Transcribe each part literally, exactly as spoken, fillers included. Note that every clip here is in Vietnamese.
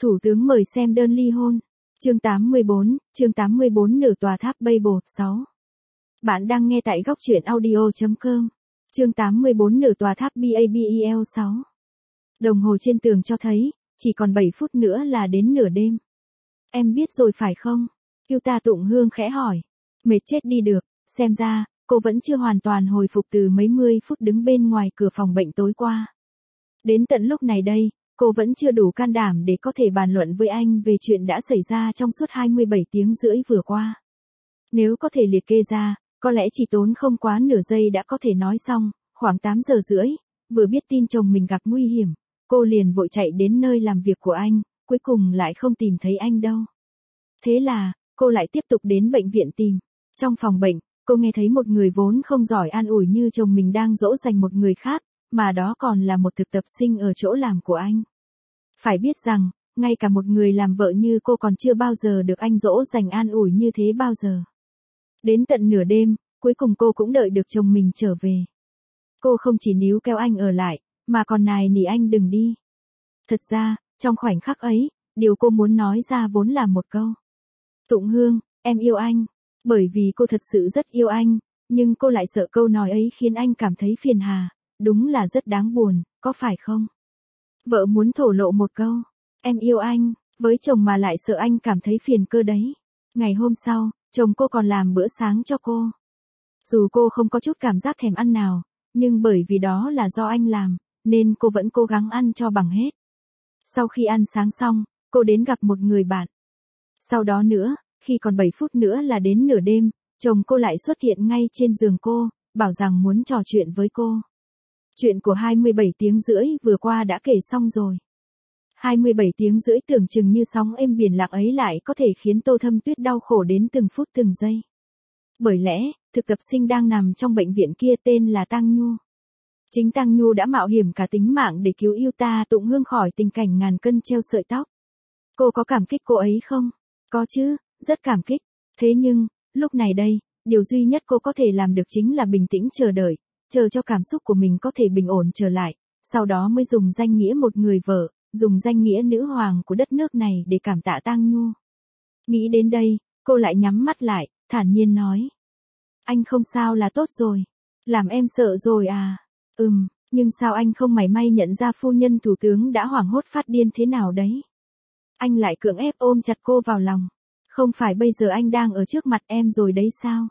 Thủ tướng mời xem đơn ly hôn. Chương tám mươi bốn, chương tám mươi bốn nửa tòa tháp Babel, sáu. Bạn đang nghe tại góc truyện audio chấm com. Chương tám mươi bốn nửa tòa tháp Babel, sáu. Đồng hồ trên tường cho thấy, chỉ còn bảy phút nữa là đến nửa đêm. Em biết rồi phải không? Yêu ta Tụng Hương khẽ hỏi. Mệt chết đi được, xem ra, cô vẫn chưa hoàn toàn hồi phục từ mấy mươi phút đứng bên ngoài cửa phòng bệnh tối qua. Đến tận lúc này đây, cô vẫn chưa đủ can đảm để có thể bàn luận với anh về chuyện đã xảy ra trong suốt hai mươi bảy tiếng rưỡi vừa qua. Nếu có thể liệt kê ra, có lẽ chỉ tốn không quá nửa giây đã có thể nói xong. Khoảng tám giờ rưỡi, vừa biết tin chồng mình gặp nguy hiểm, cô liền vội chạy đến nơi làm việc của anh, cuối cùng lại không tìm thấy anh đâu. Thế là, cô lại tiếp tục đến bệnh viện tìm. Trong phòng bệnh, cô nghe thấy một người vốn không giỏi an ủi như chồng mình đang dỗ dành một người khác, mà đó còn là một thực tập sinh ở chỗ làm của anh. Phải biết rằng, ngay cả một người làm vợ như cô còn chưa bao giờ được anh dỗ dành an ủi như thế bao giờ. Đến tận nửa đêm, cuối cùng cô cũng đợi được chồng mình trở về. Cô không chỉ níu kéo anh ở lại, mà còn nài nỉ anh đừng đi. Thật ra, trong khoảnh khắc ấy, điều cô muốn nói ra vốn là một câu. Tụng Hương, em yêu anh. Bởi vì cô thật sự rất yêu anh, nhưng cô lại sợ câu nói ấy khiến anh cảm thấy phiền hà. Đúng là rất đáng buồn, có phải không? Vợ muốn thổ lộ một câu, em yêu anh, với chồng mà lại sợ anh cảm thấy phiền cơ đấy. Ngày hôm sau, chồng cô còn làm bữa sáng cho cô. Dù cô không có chút cảm giác thèm ăn nào, nhưng bởi vì đó là do anh làm, nên cô vẫn cố gắng ăn cho bằng hết. Sau khi ăn sáng xong, cô đến gặp một người bạn. Sau đó nữa, khi còn bảy phút nữa là đến nửa đêm, chồng cô lại xuất hiện ngay trên giường cô, bảo rằng muốn trò chuyện với cô. Chuyện của hai mươi bảy tiếng rưỡi vừa qua đã kể xong rồi. hai mươi bảy tiếng rưỡi tưởng chừng như sóng êm biển lặng ấy lại có thể khiến Tô Thâm Tuyết đau khổ đến từng phút từng giây. Bởi lẽ, thực tập sinh đang nằm trong bệnh viện kia tên là Tang Nhu. Chính Tang Nhu đã mạo hiểm cả tính mạng để cứu yêu ta Tụng Hương khỏi tình cảnh ngàn cân treo sợi tóc. Cô có cảm kích cô ấy không? Có chứ, rất cảm kích. Thế nhưng, lúc này đây, điều duy nhất cô có thể làm được chính là bình tĩnh chờ đợi, chờ cho cảm xúc của mình có thể bình ổn trở lại, sau đó mới dùng danh nghĩa một người vợ, dùng danh nghĩa nữ hoàng của đất nước này để cảm tạ Tang Nhu. Nghĩ đến đây, cô lại nhắm mắt lại, thản nhiên nói. Anh không sao là tốt rồi. Làm em sợ rồi à? Ừm, nhưng sao anh không mảy may nhận ra phu nhân thủ tướng đã hoảng hốt phát điên thế nào đấy? Anh lại cưỡng ép ôm chặt cô vào lòng. Không phải bây giờ anh đang ở trước mặt em rồi đấy sao?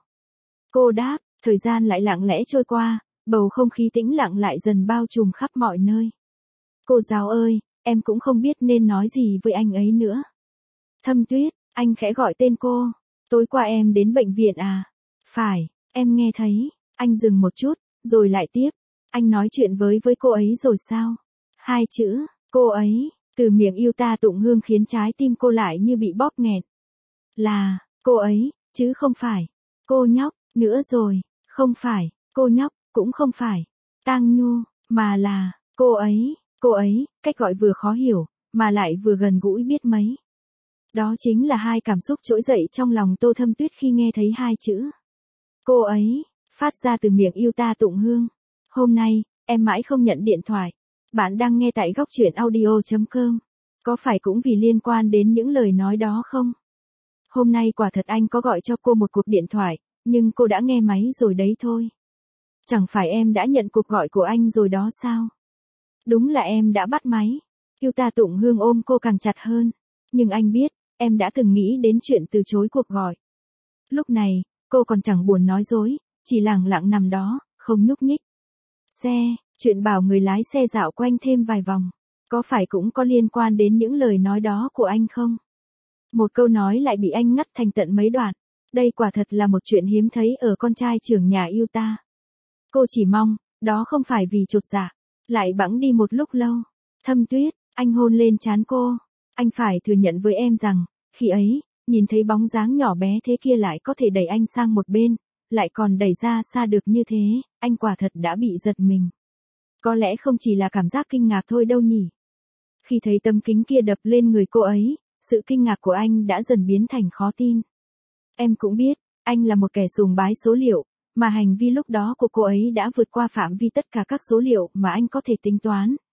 Cô đáp, thời gian lại lặng lẽ trôi qua, bầu không khí tĩnh lặng lại dần bao trùm khắp mọi nơi. Cô giáo ơi, em cũng không biết nên nói gì với anh ấy nữa. Thâm Tuyết, anh khẽ gọi tên cô. Tối qua em đến bệnh viện à? Phải, em nghe thấy. Anh dừng một chút, rồi lại tiếp. Anh nói chuyện với với cô ấy rồi sao? Hai chữ, cô ấy, từ miệng yêu ta Tụng Hương khiến trái tim cô lại như bị bóp nghẹt. Là, cô ấy, chứ không phải. Cô nhóc, nữa rồi, không phải, cô nhóc, cũng không phải. Tang Nhu, mà là, cô ấy, cô ấy, cách gọi vừa khó hiểu, mà lại vừa gần gũi biết mấy. Đó chính là hai cảm xúc trỗi dậy trong lòng Tô Thâm Tuyết khi nghe thấy hai chữ. Cô ấy, phát ra từ miệng yêu ta Tụng Hương. Hôm nay, em mãi không nhận điện thoại. Bạn đang nghe tại góc truyện audio chấm com. Có phải cũng vì liên quan đến những lời nói đó không? Hôm nay quả thật anh có gọi cho cô một cuộc điện thoại, nhưng cô đã nghe máy rồi đấy thôi. Chẳng phải em đã nhận cuộc gọi của anh rồi đó sao? Đúng là em đã bắt máy. Yêu ta Tụng Hương ôm cô càng chặt hơn. Nhưng anh biết, em đã từng nghĩ đến chuyện từ chối cuộc gọi. Lúc này, cô còn chẳng buồn nói dối, chỉ lẳng lặng nằm đó, không nhúc nhích. Xe, chuyện bảo người lái xe dạo quanh thêm vài vòng. Có phải cũng có liên quan đến những lời nói đó của anh không? Một câu nói lại bị anh ngắt thành tận mấy đoạn. Đây quả thật là một chuyện hiếm thấy ở con trai trưởng nhà yêu ta. Cô chỉ mong, đó không phải vì chột dạ. Lại bẵng đi một lúc lâu. Thâm Tuyết, anh hôn lên trán cô. Anh phải thừa nhận với em rằng, khi ấy, nhìn thấy bóng dáng nhỏ bé thế kia lại có thể đẩy anh sang một bên, lại còn đẩy ra xa được như thế, anh quả thật đã bị giật mình. Có lẽ không chỉ là cảm giác kinh ngạc thôi đâu nhỉ. Khi thấy tấm kính kia đập lên người cô ấy, sự kinh ngạc của anh đã dần biến thành khó tin. Em cũng biết, anh là một kẻ sùng bái số liệu, mà hành vi lúc đó của cô ấy đã vượt qua phạm vi tất cả các số liệu mà anh có thể tính toán,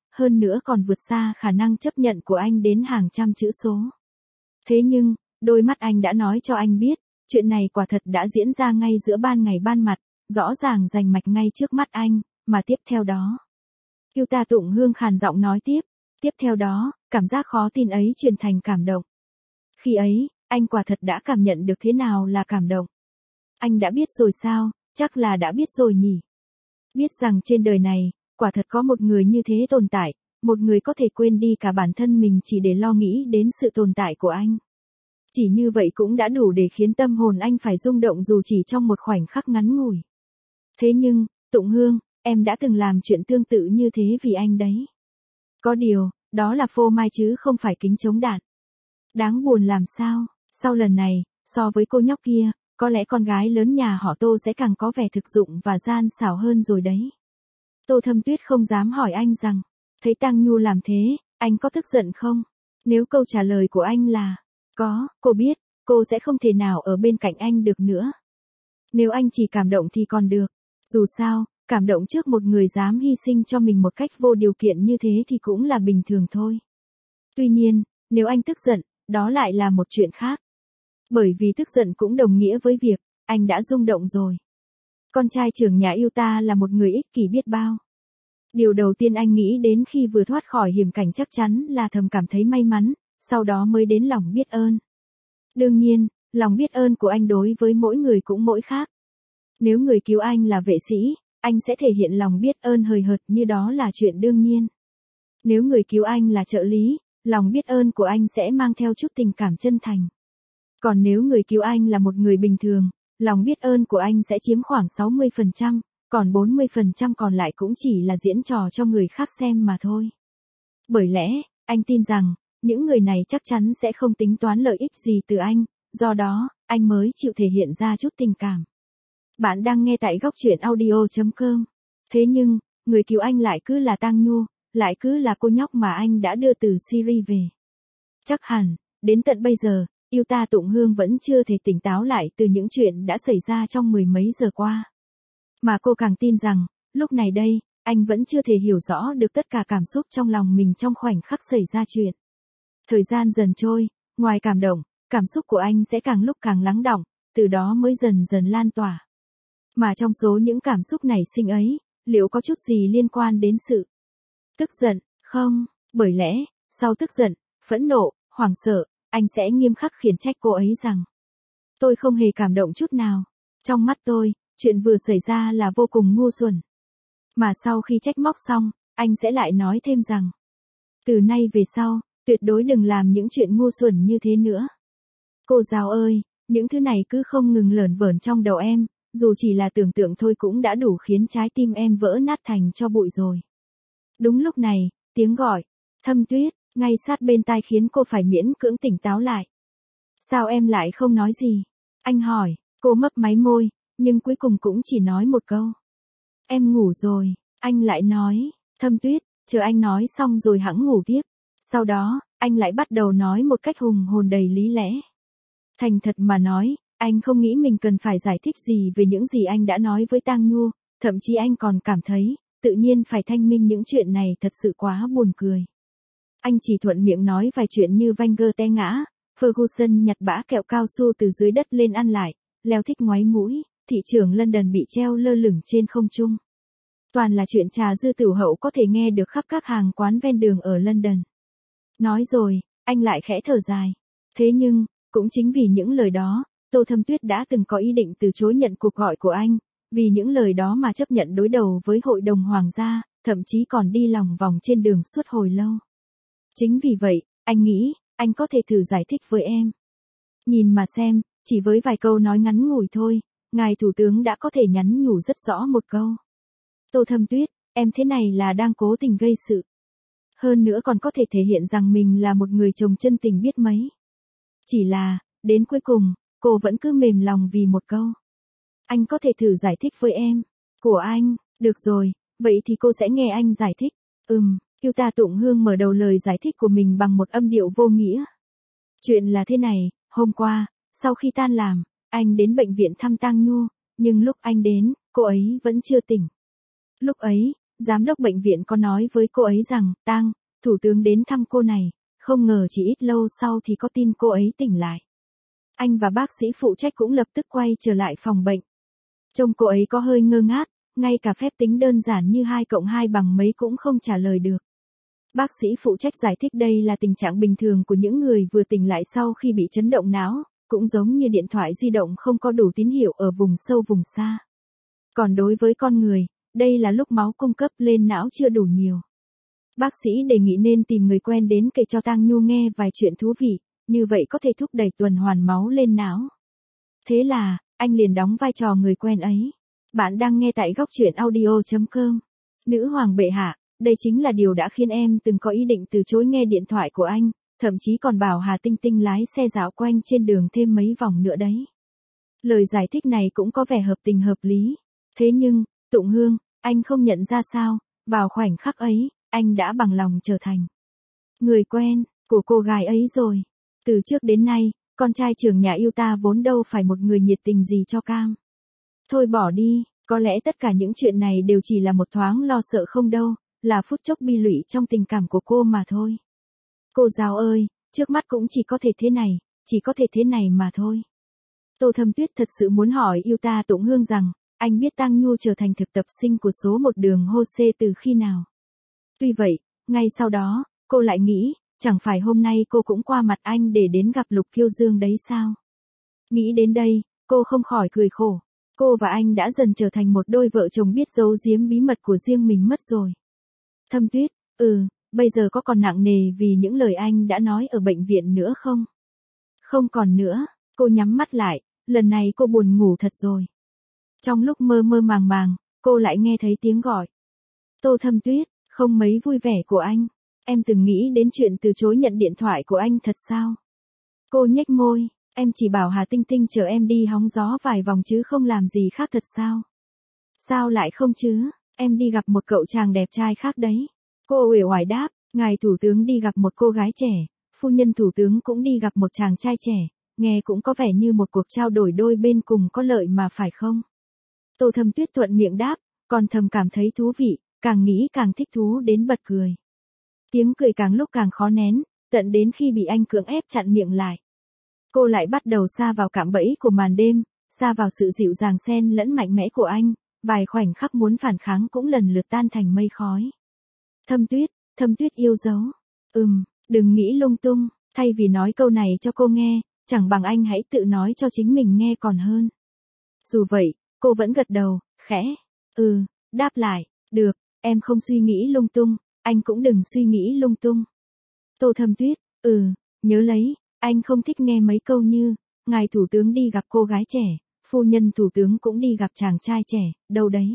hơn nữa còn vượt xa khả năng chấp nhận của anh đến hàng trăm chữ số. Thế nhưng, đôi mắt anh đã nói cho anh biết, chuyện này quả thật đã diễn ra ngay giữa ban ngày ban mặt, rõ ràng rành mạch ngay trước mắt anh, mà tiếp theo đó. Yêu ta Tụng Hương khàn giọng nói tiếp, tiếp theo đó, cảm giác khó tin ấy chuyển thành cảm động. Khi ấy, anh quả thật đã cảm nhận được thế nào là cảm động. Anh đã biết rồi sao, chắc là đã biết rồi nhỉ. Biết rằng trên đời này, quả thật có một người như thế tồn tại, một người có thể quên đi cả bản thân mình chỉ để lo nghĩ đến sự tồn tại của anh. Chỉ như vậy cũng đã đủ để khiến tâm hồn anh phải rung động dù chỉ trong một khoảnh khắc ngắn ngủi. Thế nhưng, Tụng Hương, em đã từng làm chuyện tương tự như thế vì anh đấy. Có điều, đó là phô mai chứ không phải kính chống đạn. Đáng buồn làm sao, sau lần này, so với cô nhóc kia, có lẽ con gái lớn nhà họ Tô sẽ càng có vẻ thực dụng và gian xảo hơn rồi đấy. Tô Thâm Tuyết không dám hỏi anh rằng, thấy Tang Nhu làm thế, anh có tức giận không? Nếu câu trả lời của anh là, có, cô biết, cô sẽ không thể nào ở bên cạnh anh được nữa. Nếu anh chỉ cảm động thì còn được. Dù sao, cảm động trước một người dám hy sinh cho mình một cách vô điều kiện như thế thì cũng là bình thường thôi. Tuy nhiên, nếu anh tức giận, đó lại là một chuyện khác. Bởi vì tức giận cũng đồng nghĩa với việc, anh đã rung động rồi. Con trai trưởng nhà yêu ta là một người ích kỷ biết bao. Điều đầu tiên anh nghĩ đến khi vừa thoát khỏi hiểm cảnh chắc chắn là thầm cảm thấy may mắn, sau đó mới đến lòng biết ơn. Đương nhiên, lòng biết ơn của anh đối với mỗi người cũng mỗi khác. Nếu người cứu anh là vệ sĩ, anh sẽ thể hiện lòng biết ơn hời hợt như đó là chuyện đương nhiên. Nếu người cứu anh là trợ lý, lòng biết ơn của anh sẽ mang theo chút tình cảm chân thành. Còn nếu người cứu anh là một người bình thường, lòng biết ơn của anh sẽ chiếm khoảng sáu mươi phần trăm, còn bốn mươi phần trăm còn lại cũng chỉ là diễn trò cho người khác xem mà thôi. Bởi lẽ, anh tin rằng, những người này chắc chắn sẽ không tính toán lợi ích gì từ anh, do đó, anh mới chịu thể hiện ra chút tình cảm. Bạn đang nghe tại góc truyện audio chấm com. Thế nhưng, người cứu anh lại cứ là Tang Nhu, lại cứ là cô nhóc mà anh đã đưa từ Syria về. Chắc hẳn, đến tận bây giờ, yêu ta Tụng Hương vẫn chưa thể tỉnh táo lại từ những chuyện đã xảy ra trong mười mấy giờ qua. Mà cô càng tin rằng, lúc này đây, anh vẫn chưa thể hiểu rõ được tất cả cảm xúc trong lòng mình trong khoảnh khắc xảy ra chuyện. Thời gian dần trôi, ngoài cảm động, cảm xúc của anh sẽ càng lúc càng lắng đọng, từ đó mới dần dần lan tỏa. Mà trong số những cảm xúc nảy sinh ấy, liệu có chút gì liên quan đến sự tức giận, không? Bởi lẽ, sau tức giận, phẫn nộ, hoảng sợ, anh sẽ nghiêm khắc khiển trách cô ấy rằng, tôi không hề cảm động chút nào. Trong mắt tôi, chuyện vừa xảy ra là vô cùng ngu xuẩn. Mà sau khi trách móc xong, anh sẽ lại nói thêm rằng, từ nay về sau, tuyệt đối đừng làm những chuyện ngu xuẩn như thế nữa. Cô giáo ơi, những thứ này cứ không ngừng lởn vởn trong đầu em, dù chỉ là tưởng tượng thôi cũng đã đủ khiến trái tim em vỡ nát thành cho bụi rồi. Đúng lúc này, tiếng gọi, Thâm Tuyết, ngay sát bên tai khiến cô phải miễn cưỡng tỉnh táo lại. Sao em lại không nói gì? Anh hỏi, cô mấp máy môi, nhưng cuối cùng cũng chỉ nói một câu. Em ngủ rồi, anh lại nói, Thâm Tuyết, chờ anh nói xong rồi hẵng ngủ tiếp. Sau đó, anh lại bắt đầu nói một cách hùng hồn đầy lý lẽ. Thành thật mà nói, anh không nghĩ mình cần phải giải thích gì về những gì anh đã nói với Tang Nhu, thậm chí anh còn cảm thấy, tự nhiên phải thanh minh những chuyện này thật sự quá buồn cười. Anh chỉ thuận miệng nói vài chuyện như Wenger té ngã, Ferguson nhặt bã kẹo cao su từ dưới đất lên ăn lại, Leo thích ngoáy mũi, thị trưởng London bị treo lơ lửng trên không trung. Toàn là chuyện trà dư tửu hậu có thể nghe được khắp các hàng quán ven đường ở London. Nói rồi, anh lại khẽ thở dài. Thế nhưng, cũng chính vì những lời đó, Tô Thâm Tuyết đã từng có ý định từ chối nhận cuộc gọi của anh, vì những lời đó mà chấp nhận đối đầu với hội đồng hoàng gia, thậm chí còn đi lòng vòng trên đường suốt hồi lâu. Chính vì vậy, anh nghĩ, anh có thể thử giải thích với em. Nhìn mà xem, chỉ với vài câu nói ngắn ngủi thôi, ngài thủ tướng đã có thể nhắn nhủ rất rõ một câu. Tô Thâm Tuyết, em thế này là đang cố tình gây sự. Hơn nữa còn có thể thể hiện rằng mình là một người chồng chân tình biết mấy. Chỉ là, đến cuối cùng, cô vẫn cứ mềm lòng vì một câu. Anh có thể thử giải thích với em. Của anh, được rồi, vậy thì cô sẽ nghe anh giải thích. Ừm, yêu ta Tụng Hương mở đầu lời giải thích của mình bằng một âm điệu vô nghĩa. Chuyện là thế này, hôm qua, sau khi tan làm, anh đến bệnh viện thăm Tang Nhu, nhưng lúc anh đến, cô ấy vẫn chưa tỉnh. Lúc ấy, giám đốc bệnh viện có nói với cô ấy rằng, Tang, thủ tướng đến thăm cô này, không ngờ chỉ ít lâu sau thì có tin cô ấy tỉnh lại. Anh và bác sĩ phụ trách cũng lập tức quay trở lại phòng bệnh. Trông cô ấy có hơi ngơ ngác, ngay cả phép tính đơn giản như hai cộng hai bằng mấy cũng không trả lời được. Bác sĩ phụ trách giải thích đây là tình trạng bình thường của những người vừa tỉnh lại sau khi bị chấn động não, cũng giống như điện thoại di động không có đủ tín hiệu ở vùng sâu vùng xa. Còn đối với con người, đây là lúc máu cung cấp lên não chưa đủ nhiều. Bác sĩ đề nghị nên tìm người quen đến kể cho Tang Nhu nghe vài chuyện thú vị, như vậy có thể thúc đẩy tuần hoàn máu lên não. Thế là, anh liền đóng vai trò người quen ấy. Bạn đang nghe tại góc truyện audio chấm com. Nữ hoàng bệ hạ, đây chính là điều đã khiến em từng có ý định từ chối nghe điện thoại của anh, thậm chí còn bảo Hà Tinh Tinh lái xe dạo quanh trên đường thêm mấy vòng nữa đấy. Lời giải thích này cũng có vẻ hợp tình hợp lý. Thế nhưng, Tụng Hương, anh không nhận ra sao, vào khoảnh khắc ấy, anh đã bằng lòng trở thành người quen của cô gái ấy rồi. Từ trước đến nay, con trai trưởng nhà yêu ta vốn đâu phải một người nhiệt tình gì cho Cam. Thôi bỏ đi, có lẽ tất cả những chuyện này đều chỉ là một thoáng lo sợ không đâu, là phút chốc bi lụy trong tình cảm của cô mà thôi. Cô giáo ơi, trước mắt cũng chỉ có thể thế này, chỉ có thể thế này mà thôi. Tô Thâm Tuyết thật sự muốn hỏi yêu ta Tụng Hương rằng, anh biết Tang Nhu trở thành thực tập sinh của số một đường hô xê từ khi nào? Tuy vậy, ngay sau đó, cô lại nghĩ, chẳng phải hôm nay cô cũng qua mặt anh để đến gặp Lục Kiêu Dương đấy sao? Nghĩ đến đây, cô không khỏi cười khổ. Cô và anh đã dần trở thành một đôi vợ chồng biết giấu giếm bí mật của riêng mình mất rồi. Thâm Tuyết, ừ, bây giờ có còn nặng nề vì những lời anh đã nói ở bệnh viện nữa không? Không còn nữa, cô nhắm mắt lại, lần này cô buồn ngủ thật rồi. Trong lúc mơ mơ màng màng, cô lại nghe thấy tiếng gọi. Tô Thâm Tuyết, không mấy vui vẻ của anh. Em từng nghĩ đến chuyện từ chối nhận điện thoại của anh thật sao? Cô nhếch môi, em chỉ bảo Hà Tinh Tinh chở em đi hóng gió vài vòng chứ không làm gì khác thật sao? Sao lại không chứ, em đi gặp một cậu chàng đẹp trai khác đấy. Cô uể oải đáp, ngài thủ tướng đi gặp một cô gái trẻ, phu nhân thủ tướng cũng đi gặp một chàng trai trẻ, nghe cũng có vẻ như một cuộc trao đổi đôi bên cùng có lợi mà phải không? Tô Thâm Tuyết thuận miệng đáp, còn thầm cảm thấy thú vị, càng nghĩ càng thích thú đến bật cười. Tiếng cười càng lúc càng khó nén, tận đến khi bị anh cưỡng ép chặn miệng lại. Cô lại bắt đầu sa vào cạm bẫy của màn đêm, sa vào sự dịu dàng xen lẫn mạnh mẽ của anh, vài khoảnh khắc muốn phản kháng cũng lần lượt tan thành mây khói. Thâm Tuyết, Thâm Tuyết yêu dấu. Ừm, đừng nghĩ lung tung, thay vì nói câu này cho cô nghe, chẳng bằng anh hãy tự nói cho chính mình nghe còn hơn. Dù vậy, cô vẫn gật đầu, khẽ. Ừ, đáp lại, được, em không suy nghĩ lung tung, anh cũng đừng suy nghĩ lung tung. Tô Thâm Tuyết, ừ, nhớ lấy, anh không thích nghe mấy câu như, ngài thủ tướng đi gặp cô gái trẻ, phu nhân thủ tướng cũng đi gặp chàng trai trẻ, đâu đấy.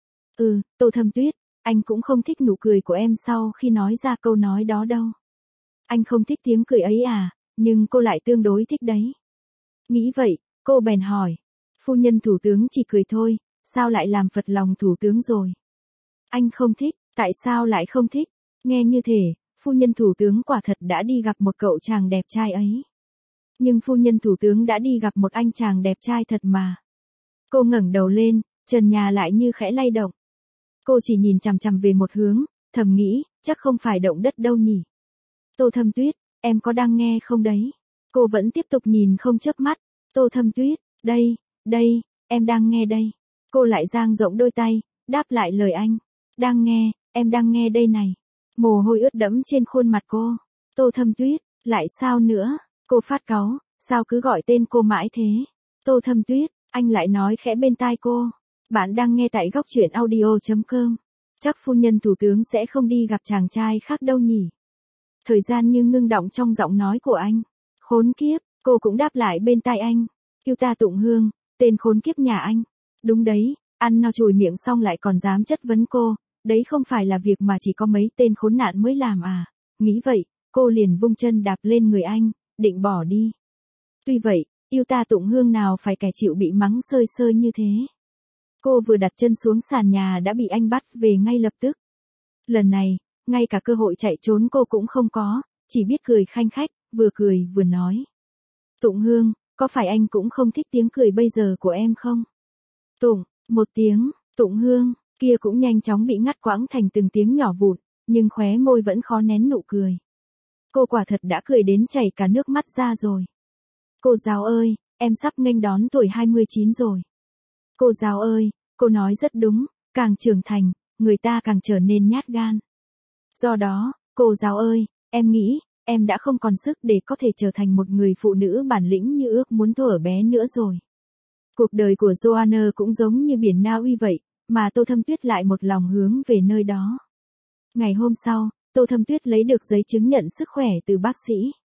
Ừ, Tô Thâm Tuyết, anh cũng không thích nụ cười của em sau khi nói ra câu nói đó đâu. Anh không thích tiếng cười ấy à, nhưng cô lại tương đối thích đấy. Nghĩ vậy, cô bèn hỏi. Phu nhân thủ tướng chỉ cười thôi, sao lại làm phật lòng thủ tướng rồi? Anh không thích, tại sao lại không thích? Nghe như thể, phu nhân thủ tướng quả thật đã đi gặp một cậu chàng đẹp trai ấy. Nhưng phu nhân thủ tướng đã đi gặp một anh chàng đẹp trai thật mà. Cô ngẩng đầu lên, trần nhà lại như khẽ lay động. Cô chỉ nhìn chằm chằm về một hướng, thầm nghĩ, chắc không phải động đất đâu nhỉ. Tô Thâm Tuyết, em có đang nghe không đấy? Cô vẫn tiếp tục nhìn không chớp mắt. Tô Thâm Tuyết, đây, đây, em đang nghe đây. Cô lại dang rộng đôi tay, đáp lại lời anh. Đang nghe, em đang nghe đây này. Mồ hôi ướt đẫm trên khuôn mặt cô. Tô Thâm Tuyết, lại sao nữa? Cô phát cáu, sao cứ gọi tên cô mãi thế? Tô Thâm Tuyết, anh lại nói khẽ bên tai cô. Bạn đang nghe tại góc truyện audio chấm com. Chắc phu nhân thủ tướng sẽ không đi gặp chàng trai khác đâu nhỉ? Thời gian như ngưng đọng trong giọng nói của anh. Khốn kiếp, cô cũng đáp lại bên tai anh. Yêu ta Tụng Hương, tên khốn kiếp nhà anh. Đúng đấy, ăn no chùi miệng xong lại còn dám chất vấn cô. Đấy không phải là việc mà chỉ có mấy tên khốn nạn mới làm à. Nghĩ vậy, cô liền vung chân đạp lên người anh, định bỏ đi. Tuy vậy, yêu ta Tụng Hương nào phải kẻ chịu bị mắng sơi sơi như thế. Cô vừa đặt chân xuống sàn nhà đã bị anh bắt về ngay lập tức. Lần này, ngay cả cơ hội chạy trốn cô cũng không có, chỉ biết cười khanh khách, vừa cười vừa nói. Tụng Hương, có phải anh cũng không thích tiếng cười bây giờ của em không? Tụng, một tiếng, Tụng Hương, kia cũng nhanh chóng bị ngắt quãng thành từng tiếng nhỏ vụn, nhưng khóe môi vẫn khó nén nụ cười. Cô quả thật đã cười đến chảy cả nước mắt ra rồi. Cô giáo ơi, em sắp nghênh đón tuổi hai mươi chín rồi. Cô giáo ơi, cô nói rất đúng, càng trưởng thành, người ta càng trở nên nhát gan. Do đó, cô giáo ơi, em nghĩ, em đã không còn sức để có thể trở thành một người phụ nữ bản lĩnh như ước muốn thuở bé nữa rồi. Cuộc đời của Joanna cũng giống như biển Na Uy vậy, mà Tô Thâm Tuyết lại một lòng hướng về nơi đó. Ngày hôm sau, Tô Thâm Tuyết lấy được giấy chứng nhận sức khỏe từ bác sĩ.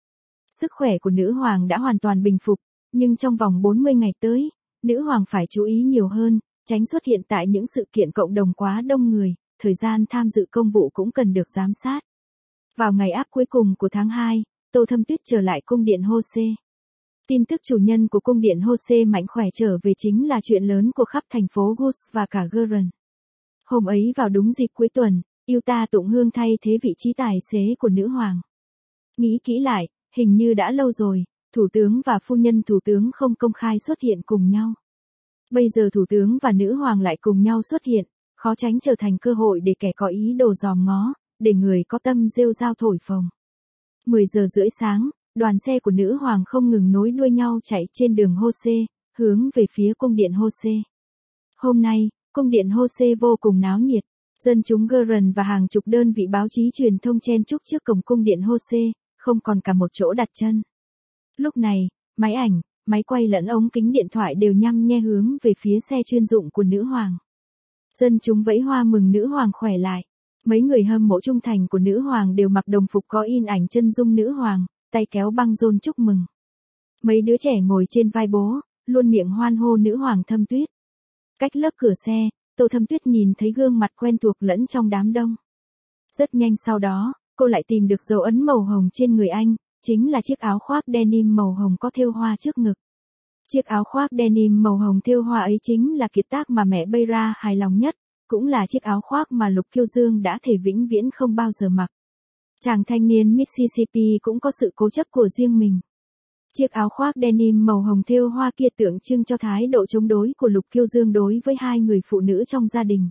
Sức khỏe của nữ hoàng đã hoàn toàn bình phục, nhưng trong vòng bốn mươi ngày tới, nữ hoàng phải chú ý nhiều hơn, tránh xuất hiện tại những sự kiện cộng đồng quá đông người, thời gian tham dự công vụ cũng cần được giám sát. Vào ngày áp cuối cùng của tháng hai, Tô Thâm Tuyết trở lại cung điện Jose. Tin tức chủ nhân của cung điện Jose mạnh khỏe trở về chính là chuyện lớn của khắp thành phố Gus và cả Gurren. Hôm ấy vào đúng dịp cuối tuần, Yuta tụng hương thay thế vị trí tài xế của nữ hoàng. Nghĩ kỹ lại, hình như đã lâu rồi, thủ tướng và phu nhân thủ tướng không công khai xuất hiện cùng nhau. Bây giờ thủ tướng và nữ hoàng lại cùng nhau xuất hiện, khó tránh trở thành cơ hội để kẻ có ý đồ dòm ngó, để người có tâm rêu rao thổi phồng. mười giờ rưỡi sáng, đoàn xe của nữ hoàng không ngừng nối đuôi nhau chạy trên đường Jose, hướng về phía cung điện Jose. Hôm nay, cung điện Jose vô cùng náo nhiệt, dân chúng Gurren và hàng chục đơn vị báo chí truyền thông chen chúc trước cổng cung điện Jose, không còn cả một chỗ đặt chân. Lúc này, máy ảnh, máy quay lẫn ống kính điện thoại đều nhăm nhe hướng về phía xe chuyên dụng của nữ hoàng. Dân chúng vẫy hoa mừng nữ hoàng khỏe lại. Mấy người hâm mộ trung thành của nữ hoàng đều mặc đồng phục có in ảnh chân dung nữ hoàng, tay kéo băng rôn chúc mừng. Mấy đứa trẻ ngồi trên vai bố, luôn miệng hoan hô nữ hoàng Thâm Tuyết. Cách lớp cửa xe, Tô Thâm Tuyết nhìn thấy gương mặt quen thuộc lẫn trong đám đông. Rất nhanh sau đó, cô lại tìm được dấu ấn màu hồng trên người anh, chính là chiếc áo khoác denim màu hồng có thêu hoa trước ngực. Chiếc áo khoác denim màu hồng thêu hoa ấy chính là kiệt tác mà mẹ Beira hài lòng nhất, cũng là chiếc áo khoác mà Lục Kiêu Dương đã thể vĩnh viễn không bao giờ mặc. Chàng thanh niên Mississippi cũng có sự cố chấp của riêng mình. Chiếc áo khoác denim màu hồng thêu hoa kia tượng trưng cho thái độ chống đối của Lục Kiêu Dương đối với hai người phụ nữ trong gia đình.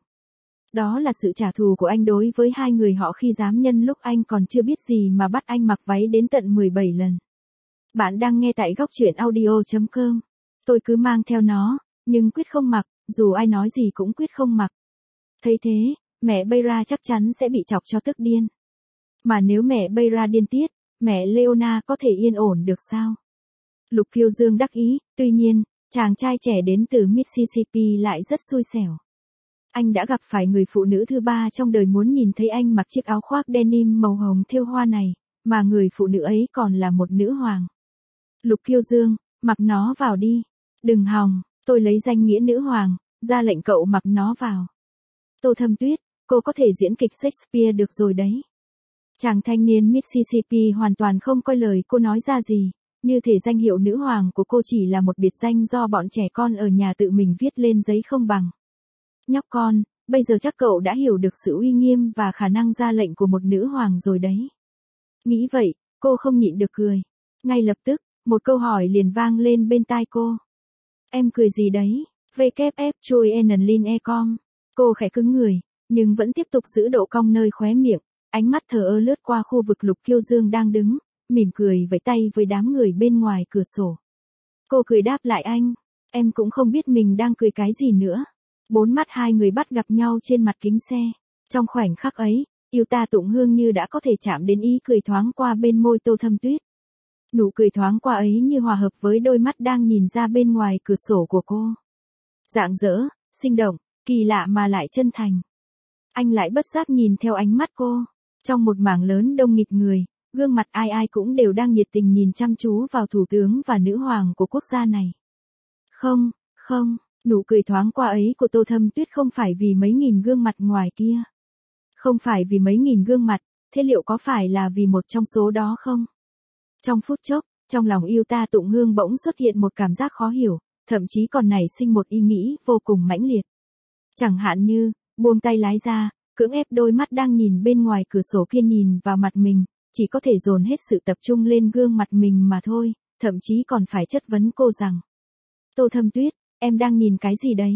Đó là sự trả thù của anh đối với hai người họ khi dám nhân lúc anh còn chưa biết gì mà bắt anh mặc váy đến tận mười bảy lần. Bạn đang nghe tại góc truyện audio chấm com. Tôi cứ mang theo nó, nhưng quyết không mặc, dù ai nói gì cũng quyết không mặc. Thấy thế, mẹ Beira chắc chắn sẽ bị chọc cho tức điên. Mà nếu mẹ Beira điên tiết, mẹ Leona có thể yên ổn được sao? Lục Kiêu Dương đắc ý, tuy nhiên, chàng trai trẻ đến từ Mississippi lại rất xui xẻo. Anh đã gặp phải người phụ nữ thứ ba trong đời muốn nhìn thấy anh mặc chiếc áo khoác denim màu hồng thêu hoa này, mà người phụ nữ ấy còn là một nữ hoàng. Lục Kiêu Dương, mặc nó vào đi. Đừng hòng, tôi lấy danh nghĩa nữ hoàng, ra lệnh cậu mặc nó vào. Tô Thâm Tuyết, cô có thể diễn kịch Shakespeare được rồi đấy. Chàng thanh niên Mississippi hoàn toàn không coi lời cô nói ra gì, như thể danh hiệu nữ hoàng của cô chỉ là một biệt danh do bọn trẻ con ở nhà tự mình viết lên giấy không bằng. Nhóc con, bây giờ chắc cậu đã hiểu được sự uy nghiêm và khả năng ra lệnh của một nữ hoàng rồi đấy. Nghĩ vậy, cô không nhịn được cười. Ngay lập tức, một câu hỏi liền vang lên bên tai cô. Em cười gì đấy? vê kép ép chui enlin ecom. Cô khẽ cứng người, nhưng vẫn tiếp tục giữ độ cong nơi khóe miệng, ánh mắt thờ ơ lướt qua khu vực Lục Kiêu Dương đang đứng, mỉm cười vẫy tay với đám người bên ngoài cửa sổ. Cô cười đáp lại anh, em cũng không biết mình đang cười cái gì nữa. Bốn mắt hai người bắt gặp nhau trên mặt kính xe. Trong khoảnh khắc ấy, Yuta tụng hương như đã có thể chạm đến ý cười thoáng qua bên môi Tô Thâm Tuyết. Nụ cười thoáng qua ấy như hòa hợp với đôi mắt đang nhìn ra bên ngoài cửa sổ của cô. Rạng rỡ, sinh động, kỳ lạ mà lại chân thành. Anh lại bất giác nhìn theo ánh mắt cô. Trong một mảng lớn đông nghịt người, gương mặt ai ai cũng đều đang nhiệt tình nhìn chăm chú vào thủ tướng và nữ hoàng của quốc gia này. Không, không, nụ cười thoáng qua ấy của Tô Thâm Tuyết không phải vì mấy nghìn gương mặt ngoài kia. Không phải vì mấy nghìn gương mặt, thế liệu có phải là vì một trong số đó không? Trong phút chốc, trong lòng Yuta tụng hương bỗng xuất hiện một cảm giác khó hiểu, thậm chí còn nảy sinh một ý nghĩ vô cùng mãnh liệt. Chẳng hạn như, buông tay lái ra, cưỡng ép đôi mắt đang nhìn bên ngoài cửa sổ kia nhìn vào mặt mình, chỉ có thể dồn hết sự tập trung lên gương mặt mình mà thôi, thậm chí còn phải chất vấn cô rằng. Tô Thâm Tuyết, em đang nhìn cái gì đấy?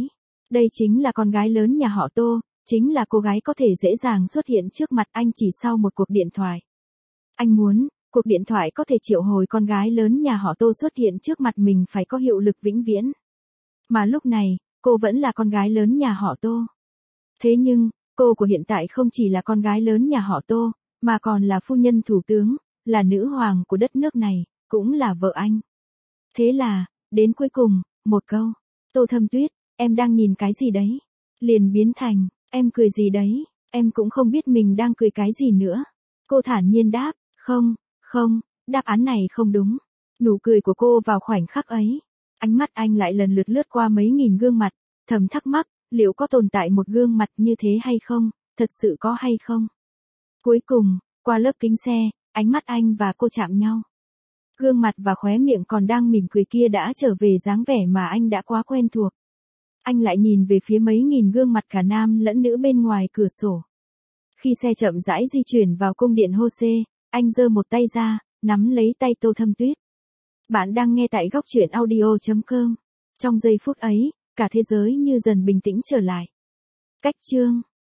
Đây chính là con gái lớn nhà họ Tô, chính là cô gái có thể dễ dàng xuất hiện trước mặt anh chỉ sau một cuộc điện thoại. Anh muốn, cuộc điện thoại có thể triệu hồi con gái lớn nhà họ Tô xuất hiện trước mặt mình phải có hiệu lực vĩnh viễn. Mà lúc này, cô vẫn là con gái lớn nhà họ Tô. Thế nhưng, cô của hiện tại không chỉ là con gái lớn nhà họ Tô, mà còn là phu nhân thủ tướng, là nữ hoàng của đất nước này, cũng là vợ anh. Thế là, đến cuối cùng, một câu, Tô Thâm Tuyết, em đang nhìn cái gì đấy? Liền biến thành, em cười gì đấy? Em cũng không biết mình đang cười cái gì nữa. Cô thản nhiên đáp, không, không, đáp án này không đúng. Nụ cười của cô vào khoảnh khắc ấy. Ánh mắt anh lại lần lượt lướt qua mấy nghìn gương mặt, thầm thắc mắc, liệu có tồn tại một gương mặt như thế hay không, thật sự có hay không? Cuối cùng, qua lớp kính xe, ánh mắt anh và cô chạm nhau. Gương mặt và khóe miệng còn đang mỉm cười kia đã trở về dáng vẻ mà anh đã quá quen thuộc. Anh lại nhìn về phía mấy nghìn gương mặt cả nam lẫn nữ bên ngoài cửa sổ. Khi xe chậm rãi di chuyển vào cung điện Jose, anh giơ một tay ra, nắm lấy tay Tô Thâm Tuyết. Bạn đang nghe tại góc truyện audio chấm com. Trong giây phút ấy, cả thế giới như dần bình tĩnh trở lại. Cách chương